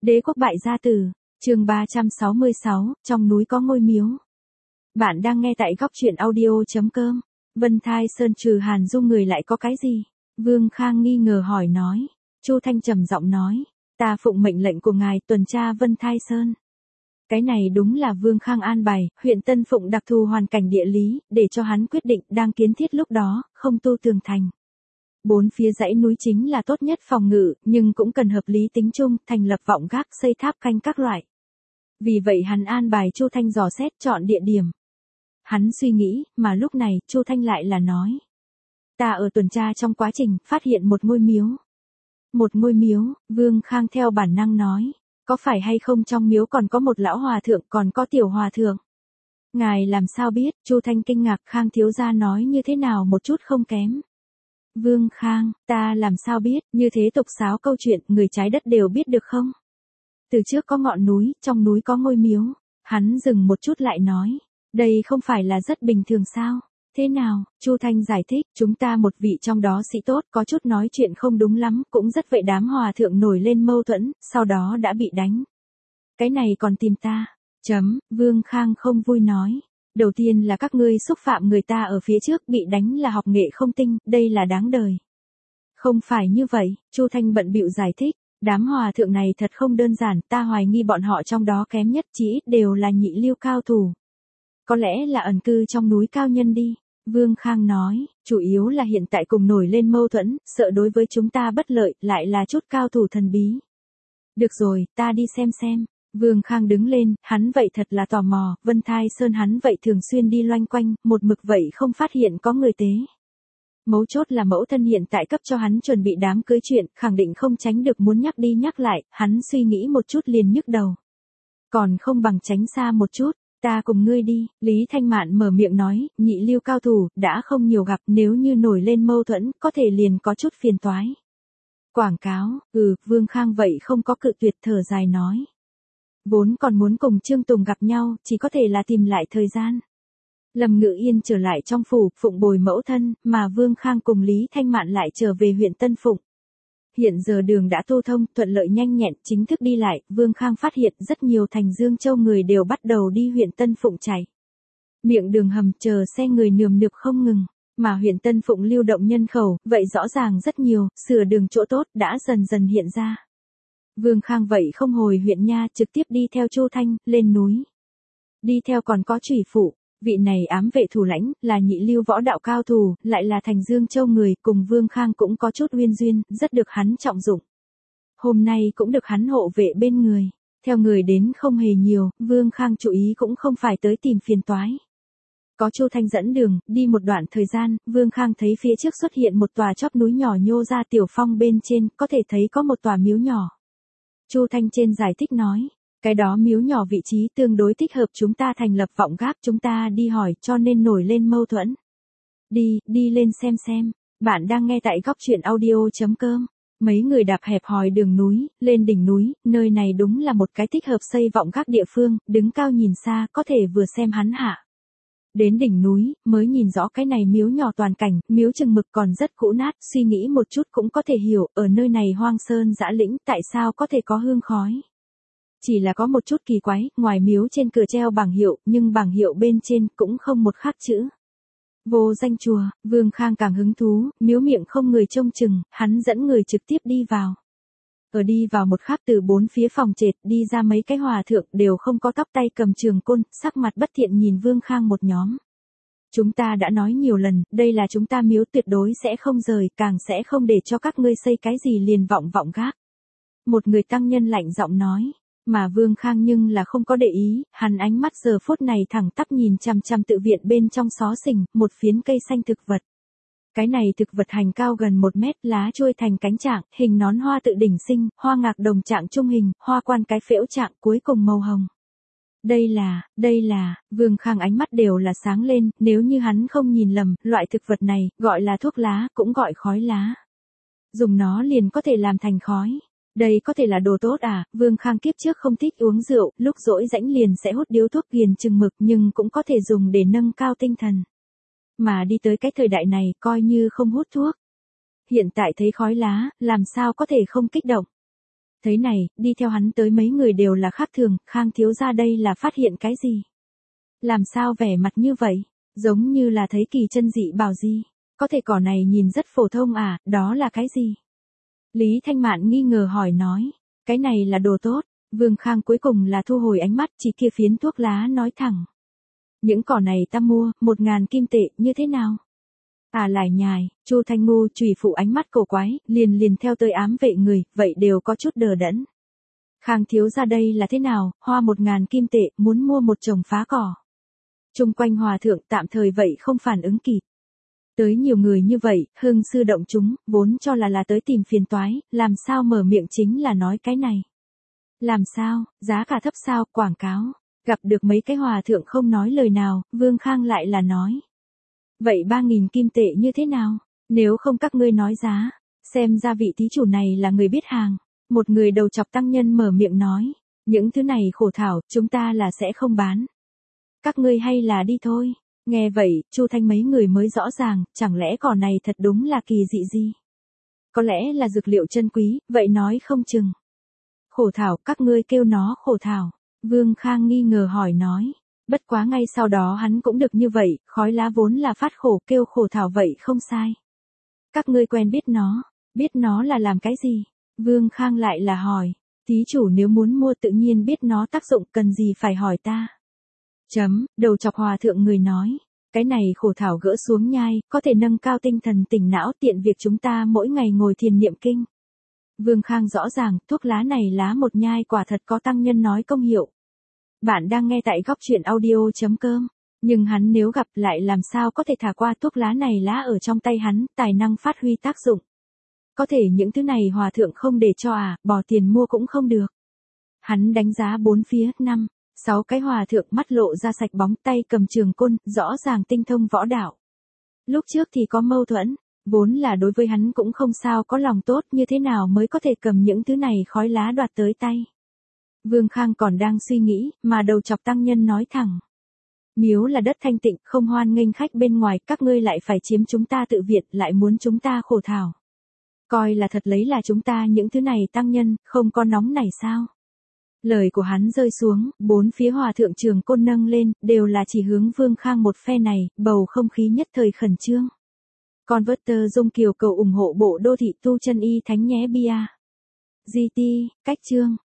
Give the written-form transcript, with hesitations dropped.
Đế quốc bại gia tử, chương 366, trong núi có ngôi miếu. Bạn đang nghe tại góc truyện audio.com. Vân Thai Sơn trừ Hàn Dung người lại có cái gì? Vương Khang nghi ngờ hỏi nói. Chu Thanh trầm giọng nói, ta phụng mệnh lệnh của ngài tuần tra Vân Thai Sơn. Cái này đúng là Vương Khang an bài, huyện Tân Phụng đặc thù hoàn cảnh địa lý, để cho hắn quyết định đang kiến thiết lúc đó, không tu tường thành. Bốn phía dãy núi chính là tốt nhất phòng ngự, nhưng cũng cần hợp lý tính chung, thành lập vọng gác, xây tháp canh các loại. Vì vậy hắn an bài Chu Thanh dò xét chọn địa điểm. Hắn suy nghĩ, mà lúc này, Chu Thanh lại là nói. Ta ở tuần tra trong quá trình, phát hiện một ngôi miếu. Một ngôi miếu, Vương Khang theo bản năng nói. Có phải hay không trong miếu còn có một lão hòa thượng còn có tiểu hòa thượng? Ngài làm sao biết? Chu Thanh kinh ngạc. Khang thiếu gia nói như thế nào một chút không kém. Vương Khang, ta làm sao biết, như thế tục sáo câu chuyện, người trái đất đều biết được không? Từ trước có ngọn núi, trong núi có ngôi miếu. Hắn dừng một chút lại nói, đây không phải là rất bình thường sao? Thế nào? Chu Thanh giải thích, chúng ta một vị trong đó sĩ tốt có chút nói chuyện không đúng lắm, cũng rất vậy đám hòa thượng nổi lên mâu thuẫn, sau đó đã bị đánh. Cái này còn tìm ta? Vương Khang không vui nói. Đầu tiên là các ngươi xúc phạm người ta ở phía trước bị đánh là học nghệ không tinh, đây là đáng đời. Không phải như vậy, Chu Thanh bận bịu giải thích, đám hòa thượng này thật không đơn giản, ta hoài nghi bọn họ trong đó kém nhất chỉ ít đều là nhị lưu cao thủ. Có lẽ là ẩn cư trong núi cao nhân đi. Vương Khang nói, chủ yếu là hiện tại cùng nổi lên mâu thuẫn, sợ đối với chúng ta bất lợi, lại là chút cao thủ thần bí. Được rồi, ta đi xem. Vương Khang đứng lên, hắn vậy thật là tò mò, Vân Thai Sơn hắn vậy thường xuyên đi loanh quanh, một mực vậy không phát hiện có người tế. Mấu chốt là mẫu thân hiện tại cấp cho hắn chuẩn bị đám cưới chuyện, khẳng định không tránh được muốn nhắc đi nhắc lại, hắn suy nghĩ một chút liền nhức đầu. Còn không bằng tránh xa một chút, ta cùng ngươi đi, Lý Thanh Mạn mở miệng nói, nhị lưu cao thủ, đã không nhiều gặp, nếu như nổi lên mâu thuẫn, có thể liền có chút phiền toái. Quảng cáo, Vương Khang vậy không có cự tuyệt thở dài nói. Vốn còn muốn cùng Trương Tùng gặp nhau, chỉ có thể là tìm lại thời gian. Lâm Ngự Yên trở lại trong phủ, phụng bồi mẫu thân, mà Vương Khang cùng Lý Thanh Mạn lại trở về huyện Tân Phụng. Hiện giờ đường đã tu thông, thuận lợi nhanh nhẹn, chính thức đi lại, Vương Khang phát hiện rất nhiều thành Dương Châu người đều bắt đầu đi huyện Tân Phụng chạy. Miệng đường hầm chờ xe người nườm nượp không ngừng, mà huyện Tân Phụng lưu động nhân khẩu, vậy rõ ràng rất nhiều, sửa đường chỗ tốt đã dần dần hiện ra. Vương Khang vậy không hồi huyện nha, trực tiếp đi theo Chu Thanh, lên núi. Đi theo còn có Trủy Phụ, vị này ám vệ thủ lãnh, là nhị lưu võ đạo cao thủ, lại là thành Dương Châu người, cùng Vương Khang cũng có chút uyên duyên, rất được hắn trọng dụng. Hôm nay cũng được hắn hộ vệ bên người. Theo người đến không hề nhiều, Vương Khang chú ý cũng không phải tới tìm phiền toái. Có Chu Thanh dẫn đường, đi một đoạn thời gian, Vương Khang thấy phía trước xuất hiện một tòa chóp núi nhỏ nhô ra tiểu phong bên trên, có thể thấy có một tòa miếu nhỏ. Chu Thanh trên giải thích nói, cái đó miếu nhỏ vị trí tương đối thích hợp chúng ta thành lập vọng gác, chúng ta đi hỏi cho nên nổi lên mâu thuẫn. Đi lên xem. Bạn đang nghe tại góc truyện audio.com. Mấy người đạp hẹp hòi đường núi, lên đỉnh núi, nơi này đúng là một cái thích hợp xây vọng gác địa phương, đứng cao nhìn xa, có thể vừa xem hắn hạ. Đến đỉnh núi, mới nhìn rõ cái này miếu nhỏ toàn cảnh, miếu chừng mực còn rất cũ nát, suy nghĩ một chút cũng có thể hiểu, ở nơi này hoang sơn dã lĩnh, tại sao có thể có hương khói. Chỉ là có một chút kỳ quái, ngoài miếu trên cửa treo bảng hiệu, nhưng bảng hiệu bên trên cũng không một khắc chữ. Vô danh chùa, Vương Khang càng hứng thú, miếu miệng không người trông chừng, hắn dẫn người trực tiếp đi vào. Ở đi vào một khắc từ bốn phía phòng trệt đi ra mấy cái hòa thượng đều không có tóc tay cầm trường côn, sắc mặt bất thiện nhìn Vương Khang một nhóm. Chúng ta đã nói nhiều lần, đây là chúng ta miếu tuyệt đối sẽ không rời, càng sẽ không để cho các ngươi xây cái gì liền vọng gác. Một người tăng nhân lạnh giọng nói, mà Vương Khang nhưng là không có để ý, hắn ánh mắt giờ phút này thẳng tắp nhìn chằm chằm tự viện bên trong xó xỉnh, một phiến cây xanh thực vật. Cái này thực vật hành cao gần 1 mét, lá trôi thành cánh trạng, hình nón hoa tự đỉnh sinh, hoa ngạc đồng trạng trung hình, hoa quan cái phễu trạng cuối cùng màu hồng. Đây là, Vương Khang ánh mắt đều là sáng lên, nếu như hắn không nhìn lầm, loại thực vật này, gọi là thuốc lá, cũng gọi khói lá. Dùng nó liền có thể làm thành khói. Đây có thể là đồ tốt à, Vương Khang kiếp trước không thích uống rượu, lúc rỗi rãnh liền sẽ hút điếu thuốc ghiền chừng mực nhưng cũng có thể dùng để nâng cao tinh thần. Mà đi tới cái thời đại này, coi như không hút thuốc. Hiện tại thấy khói lá, làm sao có thể không kích động. Thấy này, đi theo hắn tới mấy người đều là khác thường, Khang thiếu gia đây là phát hiện cái gì? Làm sao vẻ mặt như vậy? Giống như là thấy kỳ chân dị bảo gì? Có thể cỏ này nhìn rất phổ thông à, đó là cái gì? Lý Thanh Mạn nghi ngờ hỏi nói, cái này là đồ tốt. Vương Khang cuối cùng là thu hồi ánh mắt, chỉ kia phiến thuốc lá nói thẳng. Những cỏ này ta mua, 1.000 kim tệ, như thế nào? À lại nhài, Chu Thanh Ngu chùy phụ ánh mắt cổ quái, liền theo tới ám vệ người, vậy đều có chút đờ đẫn. Khang thiếu ra đây là thế nào, hoa 1.000 kim tệ, muốn mua một chồng phá cỏ. Trung quanh hòa thượng tạm thời vậy không phản ứng kịp. Tới nhiều người như vậy, hưng sư động chúng, vốn cho là tới tìm phiền toái, làm sao mở miệng chính là nói cái này. Làm sao, giá cả thấp sao, quảng cáo. Gặp được mấy cái hòa thượng không nói lời nào, Vương Khang lại là nói. Vậy 3.000 kim tệ như thế nào? Nếu không các ngươi nói giá, xem ra vị thí chủ này là người biết hàng. Một người đầu chọc tăng nhân mở miệng nói. Những thứ này khổ thảo, chúng ta là sẽ không bán. Các ngươi hay là đi thôi. Nghe vậy, Chu Thanh mấy người mới rõ ràng, chẳng lẽ cỏ này thật đúng là kỳ dị gì? Có lẽ là dược liệu chân quý, vậy nói không chừng. Khổ thảo, các ngươi kêu nó khổ thảo. Vương Khang nghi ngờ hỏi nói. Bất quá ngay sau đó hắn cũng được như vậy, khói lá vốn là phát khổ, kêu khổ thảo vậy không sai. Các ngươi quen biết nó là làm cái gì? Vương Khang lại là hỏi. Thí chủ nếu muốn mua tự nhiên biết nó tác dụng, cần gì phải hỏi ta. Đầu chọc hòa thượng người nói. Cái này khổ thảo gỡ xuống nhai, có thể nâng cao tinh thần tỉnh não, tiện việc chúng ta mỗi ngày ngồi thiền niệm kinh. Vương Khang rõ ràng, thuốc lá này lá một nhai quả thật có tăng nhân nói công hiệu. Bạn đang nghe tại góc truyện audio.com. Nhưng hắn nếu gặp lại làm sao có thể thả qua thuốc lá này lá ở trong tay hắn, tài năng phát huy tác dụng. Có thể những thứ này hòa thượng không để cho bỏ tiền mua cũng không được. Hắn đánh giá bốn phía, 6 cái hòa thượng mắt lộ ra sạch bóng, tay cầm trường côn, rõ ràng tinh thông võ đạo. Lúc trước thì có mâu thuẫn, vốn là đối với hắn cũng không sao có lòng tốt, như thế nào mới có thể cầm những thứ này khói lá đoạt tới tay. Vương Khang còn đang suy nghĩ, mà đầu chọc tăng nhân nói thẳng. Miếu là đất thanh tịnh, không hoan nghênh khách bên ngoài, các ngươi lại phải chiếm chúng ta tự viện, lại muốn chúng ta khổ thảo. Coi là thật lấy là chúng ta những thứ này tăng nhân, không có nóng này sao? Lời của hắn rơi xuống, bốn phía hòa thượng trường côn nâng lên, đều là chỉ hướng Vương Khang một phe này, bầu không khí nhất thời khẩn trương. Converter Dung Kiều cầu ủng hộ bộ đô thị tu chân y thánh nhé bia. GT, cách chương.